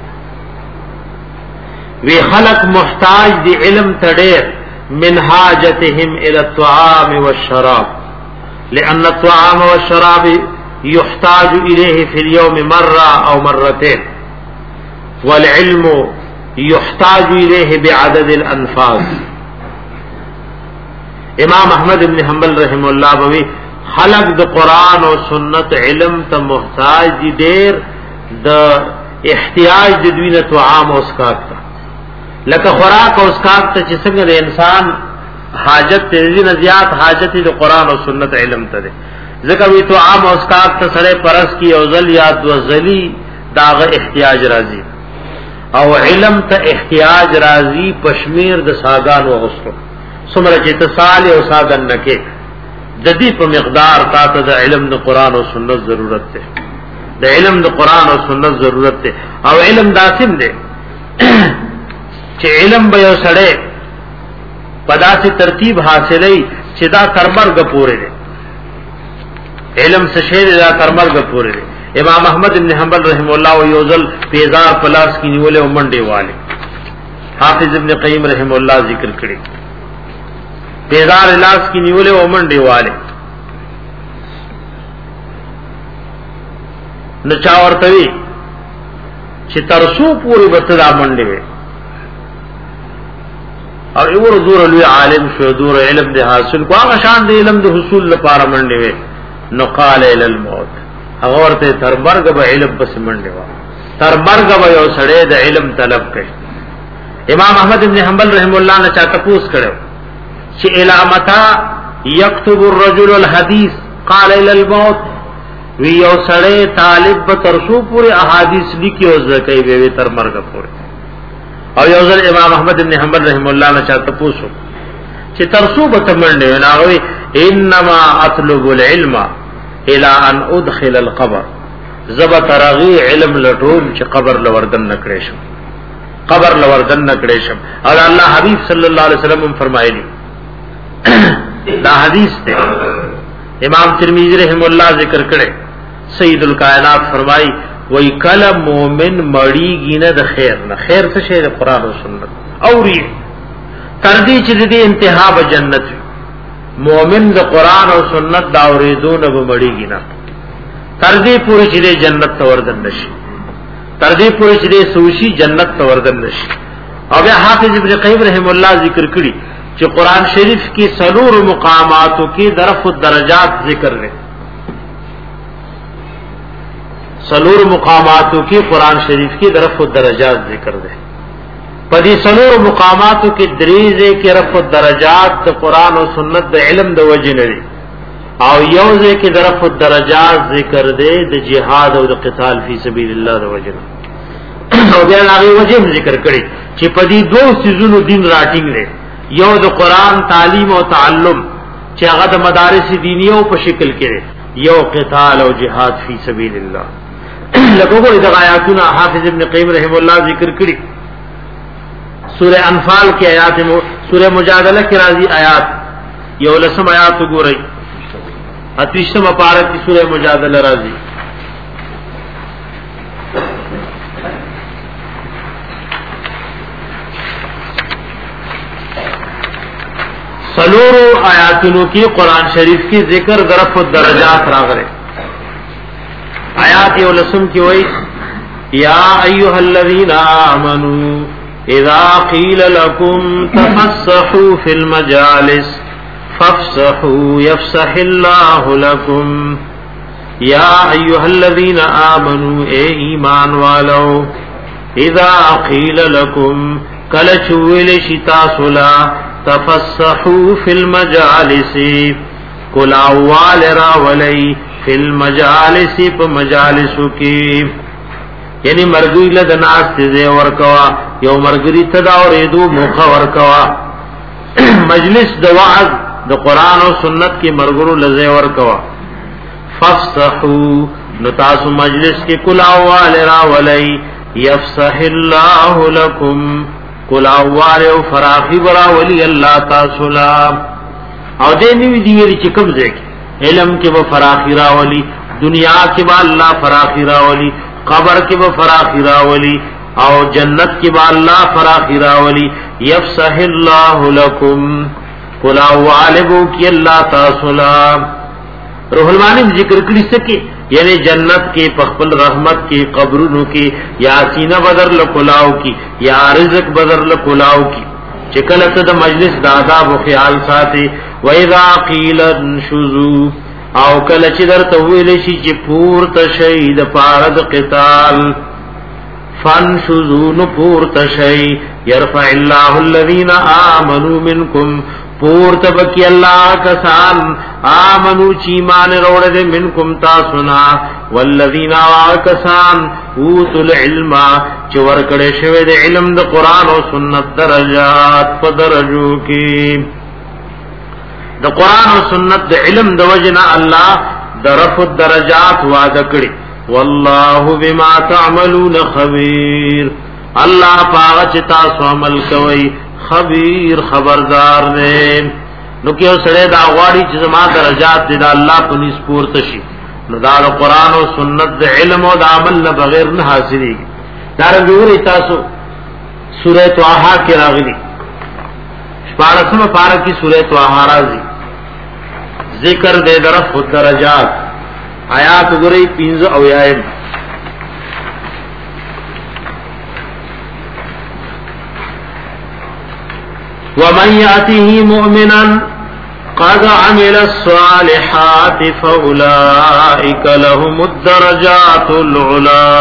وی خلق محتاج دی علم تډیر من حاجتهم الى الطعام والشراب، لان الطعام والشراب يحتاج اليه في اليوم مره او مرتين، والعلم يحتاج اليه بعدد الانفاس. امام احمد ابن حنبل رحم الله بوی خلق د قران او سنت علم ته محتاج دي ډیر، د احتیاج د دوی نه طعام او اسکاک ته، لکه خوراک او اسکاک ته چې څنګه د انسان حاجت ته نه زیات حاجت د قران او سنت علم ته ده. ځکه وی طعام او اسکاک ته سره پرس کی او ذل یا دو ذلی داغه احتیاج راځي، او علم ته احتیاج راځي پشمیر د ساګان او غستو سمره چې تصال او ساګن نکې د دې په مقدار تاسو د علم د قران او سنت ضرورت ده، د علم د قران او سنت ضرورت ده. او علم داسم ده چې علم به یو سړی په داسې ترتیب حاصلې چې دا تر مرګ پورې ده. علم څه شی دا تر مرګ پورې ده. امام احمد ابن حنبل رحم الله و یوزل پیزار پلاس کی نیولې او منډه والے، حافظ ابن قیم رحم الله ذکر کړي پیزار لاس کی نیولې او منډه والے. نو چا ورته وی چې ترسو پوری بتدا منډه وي، او یو زور لوی عالم شو، دور علم دې حاصل کو، هغه شان دې علم دې حصول لپاره منډه وي. نو قال الى الموت، هغه ورته تر مرګ به علم بس منډه وا، تر مرګ به یو سړی د علم طلب کوي. امام احمد ابن حنبل رحم الله نے چا تپوس کړو چې علامتا یكتب الرجل الحديث قال الى الموت، وی یو سړی طالب به ترسو پوری احادیث لیکي او زکای به تر مرګ پورې. او یو ځل امام احمد ابن حنبل رحم الله نے چا تپوسو چې ترسو به تمنډه نه وي، انما اطلب العلم الى ان ادخل القبر، زبا ترغی علم لټوم چې قبر لوردن نکړې شم، قبر لوردن نکړې شم. او الله حبیب صلی الله علیه وسلم فرمایلی دا حدیث ته امام ترمذی رحم الله ذکر کړي، سید الکائنات فرمای وای کله مومن مړیږي نه د خیر نه، خیر څه شی د قران او سنت اوري تر دې چې د انتها به جنت وي. مومن د قران او سنت دا اوریدونه به مړیږي نه، تر دې پوری چې جنت ته وردن نشي، تر دې پوری چې سوشي جنت ته وردن نشي. او بیا حافظ ابن قیم رحم الله ذکر کړي چې قران شریف کې سلور مقاماتو کې درف الدرجات ذکر لري، سلور مقاماتو کې قران شریف کې درف الدرجات ذکر ده. پدې سلور مقاماتو کې دریزه کې رفع الدرجات د قران او سنت د علم د وجه لري، او یوزه کې رفع الدرجات ذکر ده د جهاد او د قتال فی سبیل الله د وجه. او بیا هغه وجه ذکر کړي چې پدې دوه سيزونو دین راټینګ لري، یو د قران تعلیم او تعلم چې هغه د مدارس دینیو په شکل کې لري، یو قتال او جهاد فی سبیل الله. لکه وګورئ د آیاتونه حافظ ابن قیم رحم الله ذکر کړي. سورہ انفال کی آیات، سورہ مجادلہ کی راضی آیات، یو لسم آیات وګورئ، اتیشتم پارہ کی سورہ مجادلہ راضی. سلورو آیاتونو کی قرآن شریف کی ذکر ظرف الدرجات راغره. آیات یو لسم کی وئی یا ایها الذین آمنوا اذا قیل لكم تفسحوا في المجالس فافسحوا يفسح الله لكم. یا ایها الذین آمنوا اے ایمان والو، اذا قیل لكم کل چویل شتا صلا تفسحوا في المجالس کل اول راولی فی المجالس پا مجالسو کی، یعنی مرگوی لدناس تیزے ورکوا، یو مرگری تداوریدو موقع ورکوا، مجلس د وعظ د قرآن و سنت کی مرگرو لزے ورکوا. فافسحو نتاسو مجلس کی کل اول راولی یفسح اللہ لکم، کل اول و فراخی برا ولی اللہ تاسولا. او دے نوی دیویلی چکم زیکی علم کې به فراخی راولي، دنیا کې به الله فراخی راولي، قبر کې به فراخی راولي او جنت کې به الله فراخی راولي. یفسح الله لكم قل اوالبو کی اللہ تعالی. روح المانی ذکر کړي سکے یعنی جنت کې پخپل رحمت کې قبرونو کې یا سینہ بدر لکلاو کی یا رزق بدر لکلاو کی چکل ته د مجلس د آداب او خیال ساتي. و اذا قیل انشزوا او کله چې درته ویل شي چې پورته شي د پاره د قتال فانشزوا پورته شي يرفع الله الذين آمنوا منكم پورته بکی الله کسان آمنو چی مان روڑ دے منکم تاسنا والذین آکسان اوتوا العلم چور کڑے شوے دے علم دے قرآن و سنت درجات پدرجو کی دے قرآن و سنت دے علم دے وجنا اللہ درف الدرجات وعدہ کڑی. واللہ بما تعملون خبیر اللہ پاغچ تاسو عمل کوئی خبیر خبردار نے. نو کیو سڑے دا غواړي چې زما درجات دې دا الله په نس پورته شي نو دا قرآن او سنت د علم او د عمل نه بغیر نه حاصلېږي. دا رغوري تاسو سورۃ طه کې راغلي شپږمه پارہ کی سورۃ طه راځي ذکر دې درف درجات آیات وګورئ پنځه او یایم. ومن يأته مؤمنا قد عمل الصالحات فأولئك لهم الدرجات العلى.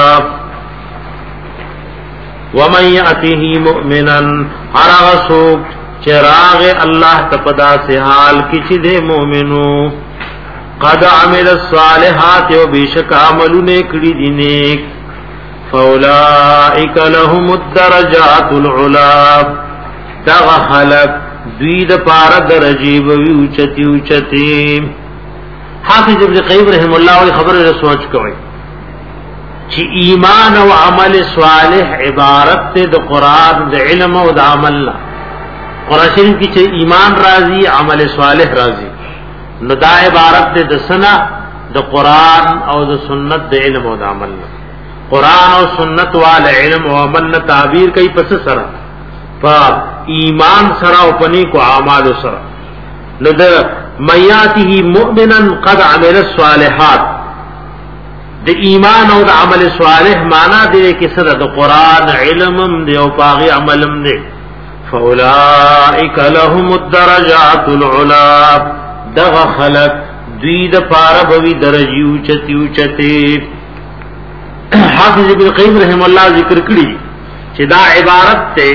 ومن يأته مؤمنا ارغسوک چراغ اللہ تپدا سے حال کچھ دے مومنو قد عمل الصالحات و بیشک عملو نیکڑی دی نیک فأولئك لهم الدرجات العلى دغ خلق دوید پارا درجی بوی اوچتی اوچتی. حافظ ابن قیم رحم اللہ علیہ خبر رسوچ کوئی چی ایمان و عمل صالح عبارت تے دا قرآن دا علم و دا عمل. قرآن شریف کی چی ایمان رازی عمل صالح رازی نو دا عبارت تے دا سنا دا قرآن او دا سنت دا علم و دا عمل. قرآن و سنت والا علم و عمل تعبیر کئی پس سرا پا ایمان سرا و پنی کو اعمال سرا. ندر میاته مؤمنا قد عمل الصالحات د ایمان او د عمل صالح معنا دی کہ سره د قران علمم دی او پاغي عملم دی. فاولائک لهم الدرجات العلا دغ خلق دوی د پاره بوی درجی اوچتی اوچتی. حافظ ابن قیم رحم الله ذکر کړي چې دا عبارت ته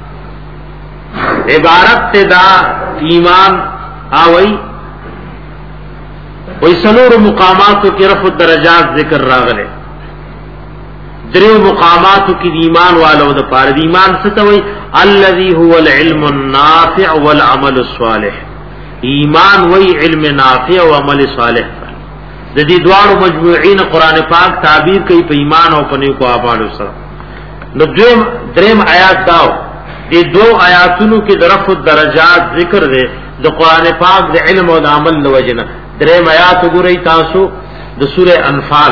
عبارت تے دا ایمان آوئی وی سنور مقاماتو کی رفع الدرجات ذکر راغلے دریو مقاماتو کی ایمان والو دا پار ایمان ستوئی الذي هو العلم النافع والعمل الصالح. ایمان وی علم نافع و عمل صالح دا دی دوارو مجموعین قرآن پاک تعبیر کئی پہ ایمان و پنیو کو آبادو سر. نو درم, درم آیات داو دی دو آیاتونو کی درف الدرجات ذکر دے دو قرآن پاک دے علم و دا عمل دو وجنہ. درم آیات گرئی تاسو دو سورہ انفال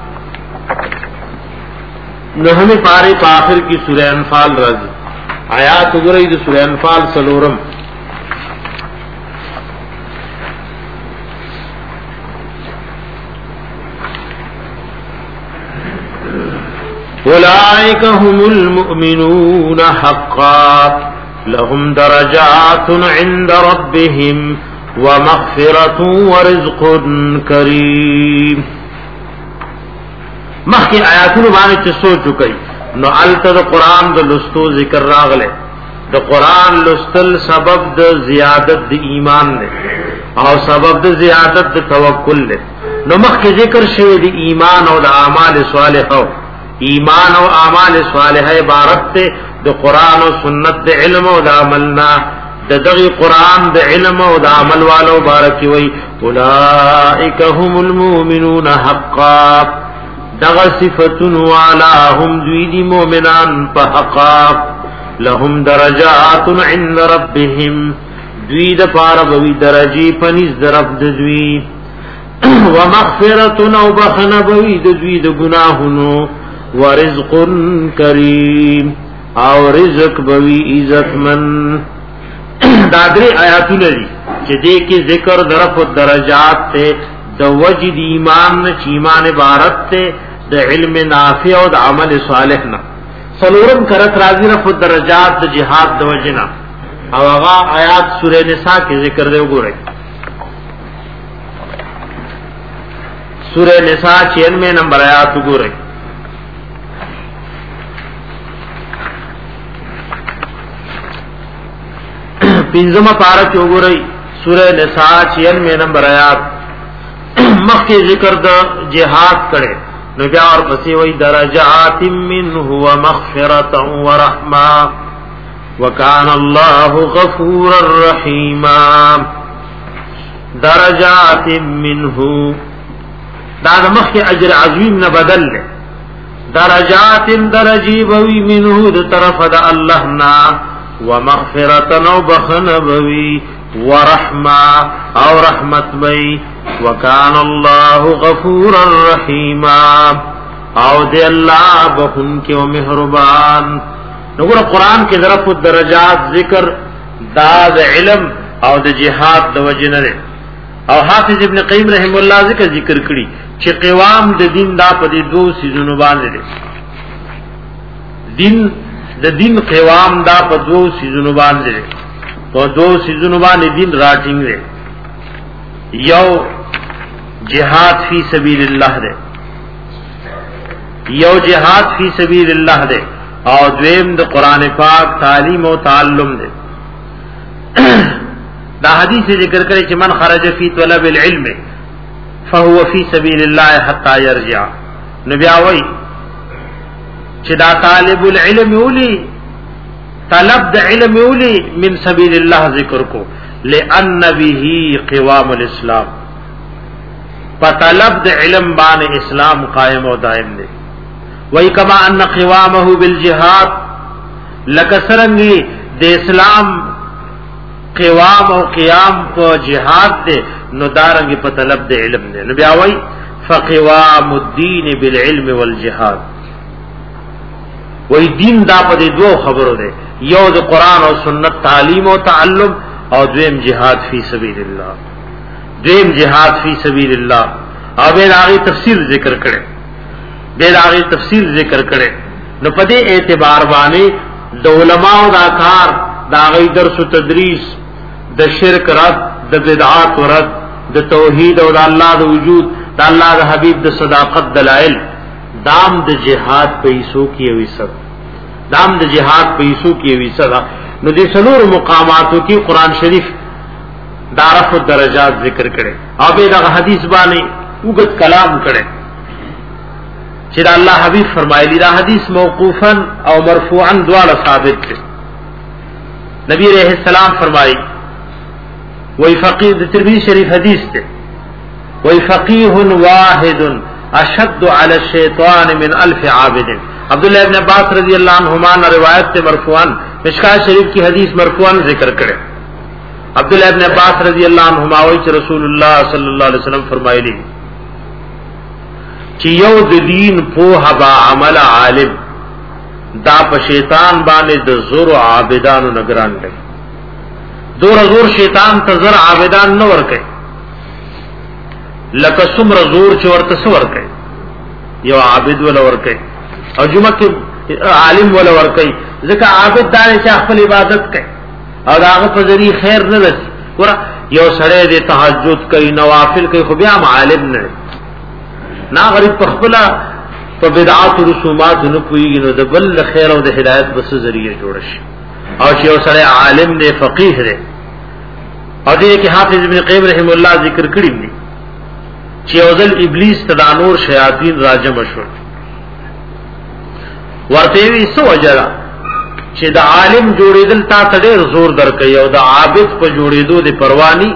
نحمی پاری پا آخر کی سورہ انفال رضی آیات گرئی دو سورہ انفال سلورم. اولئک هم المؤمنون حقا لهم درجات عند ربهم ومغفرة ورزق کریم. مخی آیاتونو باندې چې سوچ چکئی نو الته د قران د لستو ذکر راغله. د قران لستل سبب د زیادت د ایمان دی او سبب د زیادت د توکل دی. نو مخی ذکر شوی د ایمان او د اعمال صالحو. ایمان او اعمال صالحه عبارت ته د قران او سنت د علم او د عملنا د دغه قران د علم او د عمل والو بارک وی اولئک هم المؤمنون حقا دغه صفاتون والا هم دوی دی مؤمنان په حقا لهم درجات عند ربهم دوی د پاره بوی درجی پنځ درب د دوی ومغفرة او بخنه بوي د دوی د گناهونو ورزق کریم او رزق بوي عزتمن. دا درې آیاتونه دي چې دې کې ذکر درف درجات ته د وجد ایمان چې ایمان عبارت ته د علم نافع او د عمل صالح نه. سلورم کرت راضی رف درجات د جهاد د وجنا او هغه آیات سورہ نساء کې ذکر دی وګورئ. سورہ نساء چھیانوے نمبر آیات وګورئ. پنځمه پارا کې وګورئ سورہ نساء چھیانوے نمبر آیات مخکې ذکر د جهاد کړي نو بیا اور پسې وای درجات منه ومغفرة ورحمه وکان الله غفورا رحیما. درجات منه دا د مخکې اجر عظیم نه بدل له درجات درجی بوی منه د طرف د الله نا ومغفرة او بخنه بوی ورحمه او رحمت بوی وکان الله غفورا رحیما او دی الله بخون کې او مهربان. وګوره قران کې ظرف الدرجات ذکر دا د علم او د جهاد د وجنه او حافظ ابن قیم رحم الله ذکر ذکر کړي چې قوام د دین دا په دې دوه سيزونو باندې دي. دین د دین قوام دا په دوه سيزونو باندې دي. په دوه سيزونو باندې دین راټینګ دي. یو جهاد فی سبیل الله ده یو جهاد فی سبیل الله ده او دویم د قران پاک تعلیم او تعلم ده. دا حدیث ذکر کرے چې من خرج فی طلب العلم فهو فی سبیل الله حتا یرجع. نبی اوئی چې دا طالب العلم اولی طلب د علم اولی من سبیل الله ذکر کو لئن به قوام الاسلام په طلب د علم باندې اسلام قائم او دائم دی. وای کما ان قوامه بالجهاد لکسرنگی د اسلام قوام او قیام په جهاد دی نو دارنګ په طلب د علم دی. نبی اوئی فقوام الدین بالعلم والجهاد. وای دین دا په دې دوه خبرو دی یو د قران او سنت تعلیم او تعلم او دویم جهاد فی سبیل الله. دویم جهاد فی سبیل الله او به داغي تفصیل ذکر کړي به داغي تفصیل ذکر کړي نو په دې اعتبار باندې د علماء دا کار داغي درس او تدریس د شرک رد د بدعات رد د توحید او د الله د وجود د الله د حبیب د صداقت دلائل دام د جهاد پیسو کی وسد دام د جهاد پیسو کی وسد نو دې سلور مقاماتو کې قران شریف دارف الدرجات ذکر کړي او به دا حدیث باندې وګت کلام کړي چې الله حبیب فرمایلی دا حدیث موقوفا او مرفوعا دواړه ثابت دي. نبی رحمه السلام فرمایي وای فقيه د ترمذی شریف حدیث ده وای فقيه واحد اشد على الشیطان من الف عابد. عبد الله ابن عباس رضی اللہ عنہما نے روایت سے مرفوعا مشکات شریف کی حدیث مرفوعا ذکر کرے. عبداللہ ابن عباس رضی اللہ عنہما وی چې رسول اللہ صلی اللہ علیہ وسلم فرمایلی چې یو د دین په هبا عمل عالم دا په شیطان باندې د زور عابدانو نگران دی. دور زور شیطان ته زر عابدان نه ور کوي لکه څومره زور چې ورته سور کوي یو عابد ولا ور کوي او جمعه کې عالم ولا ور کوي ځکه عابد دا چې خپل عبادت کوي او داغه په ذریعہ خیر نه رسي. ګور یو سړی د تهجد کوي نوافل کوي خو بیا عالم نه نا غریب په خپل په بدعات او رسومات نه کوي نو د بل خیر او د هدایت بس ذریعہ جوړ شي. او چې یو سړی عالم دی فقيه دی او دې کې حافظ ابن قیم رحم الله ذکر کړی دی چې اوزل ابلیس تدانور شیاطین راجم شو ورته وی سو وجرا چې د عالم جوړیدل تا ته ډېر زور درکې او د عابد په جوړیدو د پروانی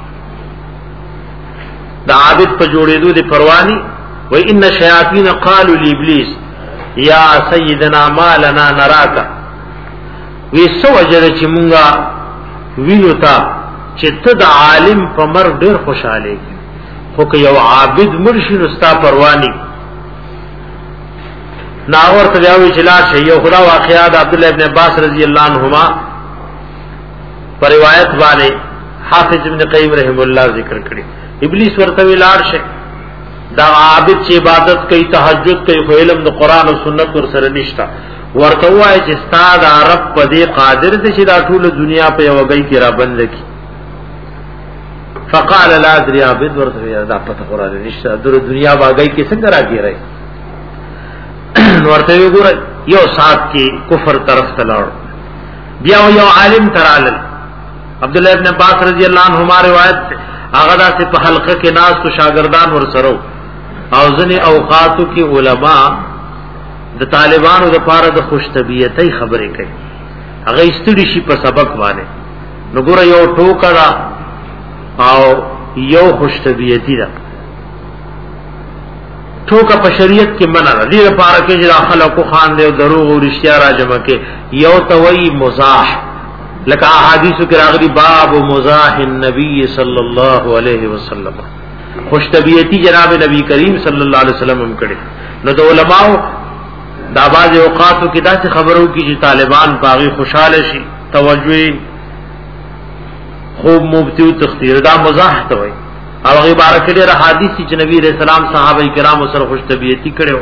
د عابد په جوړیدو د پروانی و ان شیاطین قالوا لابلیس یا سیدنا ما لنا نراک وی سو وجرا چې مونږه وینو تا چې ته د عالم په مر ډېر خوشاله خو که یو عابد مرشي نو ستا پروانی ناور ته یو اجلاس یو خدا واقعات عبد الله ابن عباس رضی الله عنهما پر روایت باندې حافظ ابن قیم رحم الله ذکر کړي ابلیس ورته ویلار شه دا عابد چې عبادت کوي تهجد کوي خو علم د قران او سنت ور سره نشتا ورته وای چې استاد عرب په دې قادر دي چې دا ټول دنیا په یو غي کې را بند کی فقال لا ادري عابد ورته دا په قران نشتا د دنیا باغی کې څنګه راګیږي ورته وګوره یو سات کې کفر طرف ته لاړ بیا یو عالم ترال عبد الله ابن عباس رضی الله عنهما روایت هغه داسې په حلقه کې ناس تو شاګردان ور سره او ځنې اوقاتو کې علما د طالبانو د پاره د خوش طبيعتۍ خبرې کوي هغه استړي شي په سبق باندې نو ګوره یو ټوکړه او یو خوش طبيعتي ده ټوکا په شریعت کې منع ده دې لپاره کې چې خلکو خان دی او دروغ او رښتیا را جمع کې یو توي مزاح لکه احادیثو کې راغلي باب مزاح النبي صلی الله علیه وسلم خوش طبیعتی جناب نبی کریم صلی الله علیه وسلم هم کړي نو د علماء دا باز اوقاتو کې داسې خبرو کې چې طالبان باغی خوشاله شي توجه خوب مبتیو تختیر دا مزاح ته وي او هغه بارک ډېر حدیث چې نبی رسول الله صحابه کرام سره خوش طبیعتی کړو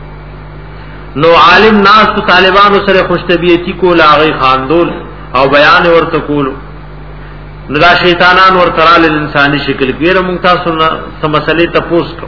نو عالم ناس طالبان سره خوش طبیعتی کول هغه خاندول او بیان ورته کول نو دا شیطانان ورته رال انساني شکل کې موږ تاسو سم مسلې تپوس کو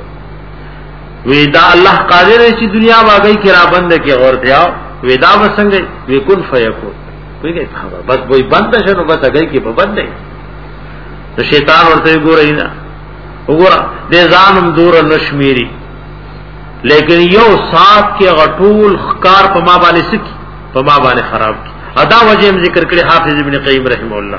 ودا الله قادر چې دنیا واګي کې را بند کې ورته آو ودا وسنګ وکون فیکون ویګي خبر بس وای بند شنو بس هغه کې په بند نو شیطان ورته ګورای نه وګوره دې ځانم دور نشمیری لیکن یو سات کې غټول خکار په ما باندې سکی په ما باندې خراب کی ادا وجه ذکر کړي حافظ ابن قیم رحم الله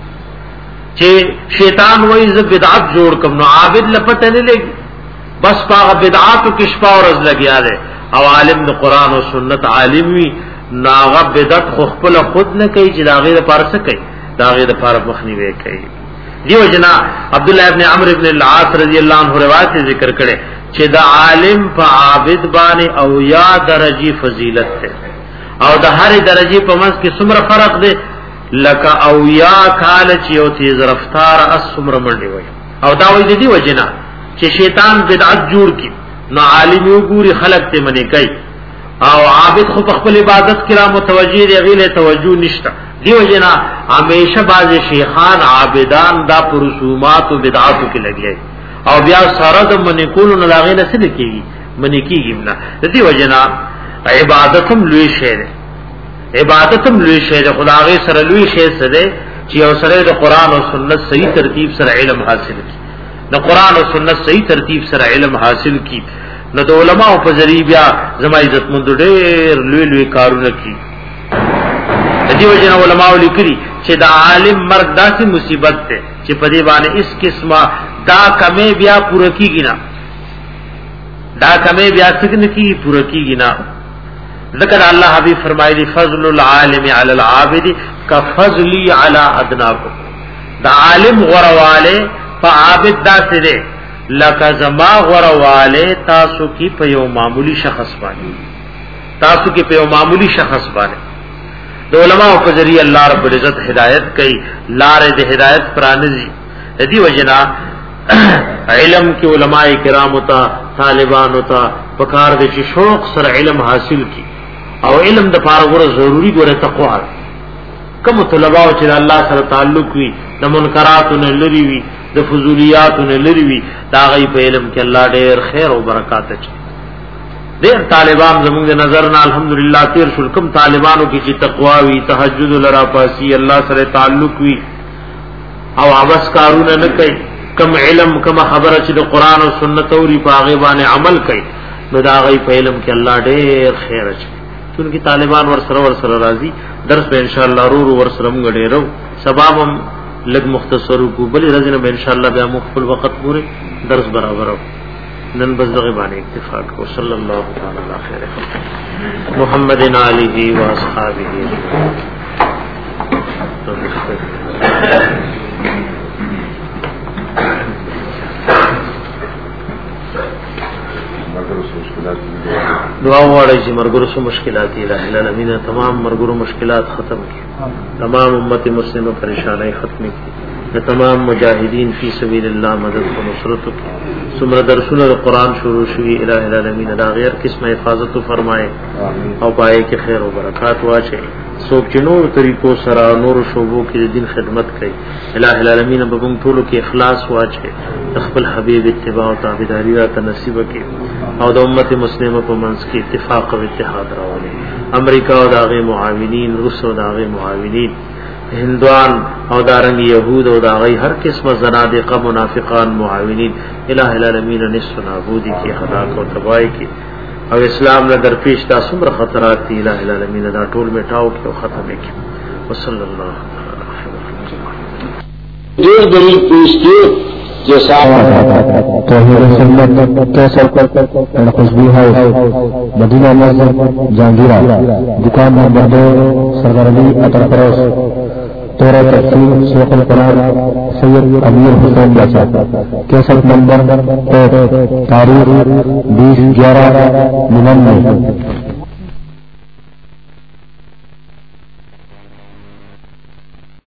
چې شیطان وایي ز بدعت جوړ کوم نو عابد لپته نه لګي بس پاغه بدعات او کشفا اور از لګیا ده او عالم د قران او سنت عالم وي ناغه بدعت خو خپل خود نه کوي چې دا غیر پارس کوي دا غیر پار مخنی وی کوي دیو جنا عبد الله ابن عمرو ابن العاص رضی الله عنه روایت ذکر کړي چې دا عالم په عابد باندې او یا درجه فضیلت ده او د هر درجه په منځ کې څومره فرق دی لکه او یا کال چې یو تیز رفتار اس څومره منډي وي او دا وایي دی وجنا چې شیطان بدعت جوړ کی نو عالم یو ګوري خلق ته منی کوي او عابد خو خپل عبادت کرا متوجی دی غیله توجه نشته دی وجنا همیشه باز شیخان عابدان دا پرسومات او بدعاتو کې لګي او بیا سره د منی کول نه لاغې نه څه کیږي منی کیږي نه دی وجنا عبادتم لوی شی ده عبادتم لوی شی ده خدای سره لوی شی سره چې او سره د قران او سنت صحیح ترتیب سره علم حاصل کی د قران او سنت صحیح ترتیب سره علم حاصل کی نو د علماء په ذریعہ بیا زما عزت مند ډېر لوی لوی کارونه کی د دې وجه علماء لیکلي چې د عالم مرګ داسې مصیبت ده چې په دې باندې اس قسمه دا کمه بیا پوره کیږي نه دا کمه بیا څنګه کی پوره کیږي نه ذکر الله حبیب فرمایلی فضل العالم علی العابد کفضلی علی ادناکم دا عالم غرواله فعابد داسې ده لکه زما غرواله تاسو کی په یو معمولی شخص باندې تاسو کی په یو معمولی شخص باندې د علماء په ذریعہ الله رب العزت هدایت کوي لارې د هدایت پرانځي دې وجنا علم کې علماء کرام او طالبان او پکار دي چې شوق سره علم حاصل کی او علم د پاره غره ضروری ګره تقوا کوم طلباء چې الله سره تعلق وي د منکراتو نه لري وي د فضولیاتو نه لري وي دا غي په علم کې الله ډېر خیر او برکات اچي ډېر طالبان زموږ د نظر نه الحمدلله تیر شول کوم طالبانو کې چې تقوا وي تهجد لرا پاسي الله سره تعلق وي او عبس کارونه نه کوي کم علم کم خبره چې د قران او سنت او ری پاغه باندې عمل کوي نو دا غي په علم کې الله ډېر خیر اچي چونکی طالبان ور سره ور سره راضي درس به ان شاء الله رو ور سره موږ ډېرو سبب لګ مختصر کو بل رزنه به ان شاء الله بیا مخفل وخت پورې درس برابر نن بس دغه باندې اکتفا کو صلی الله تعالی علی خیر محمد علیه و اصحابہ دعا وغواړئ چې مرګرو سو مشکلات الهی العالمین تمام مرګرو مشکلات ختم کړي، تمام امت مسلمه پریشانای ختم کړي، تمام مجاهدین فی سبیل الله مدد او نصرت کی سمر درسونه قرآن شروع شوی الہ العالمین دا غیر قسم حفاظت فرمائے او پائے کہ خیر و برکات واچے سوک چنور طریقوں سرا نور شعبوں کی دین خدمت کئی الہ العالمین ببن طولو کی اخلاص واچے تخبل حبیب اتباع و تابداری رات نصیب کی او دا امت مسلمہ پا منس کی اتفاق و اتحاد راولے امریکہ و داغی معاونین روس و داغی معاونین ہندوان او دارنگ یہود او داغی ہر قسم زنادقہ منافقان معاونین الہ العالمین نصف نابودی کی ہلاک و تباہی کی او اسلام نے درپیش دا سمر خطرات تھی الہ العالمین دا ٹول مٹاؤ کی و ختم کی وصلی اللہ دیر دلیل پیش کی جیسا توحید سنت کیسر اینڈ خوشبو ہاؤس مدینہ مسجد جہانگیرہ دکان نمبر دو سردار علی اطر فروش تورہ تفسیر شیخ القرآن سید امیر حسین بچا کیسر نمبر تاریخ بیس گیارہ ننانوے